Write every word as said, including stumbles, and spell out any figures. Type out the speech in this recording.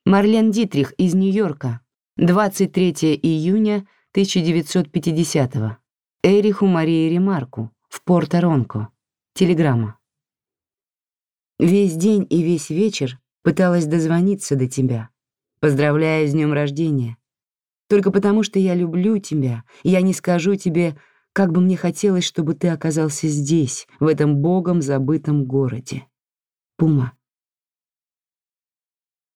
Марлен Дитрих из Нью-Йорка. двадцать третьего июня тысяча девятьсот пятидесятого. Эриху Марии Ремарку в Порто-Ронко. Телеграмма. Весь день и весь вечер пыталась дозвониться до тебя. Поздравляю с днем рождения. Только потому, что я люблю тебя, я не скажу тебе, как бы мне хотелось, чтобы ты оказался здесь, в этом богом забытом городе. Пума.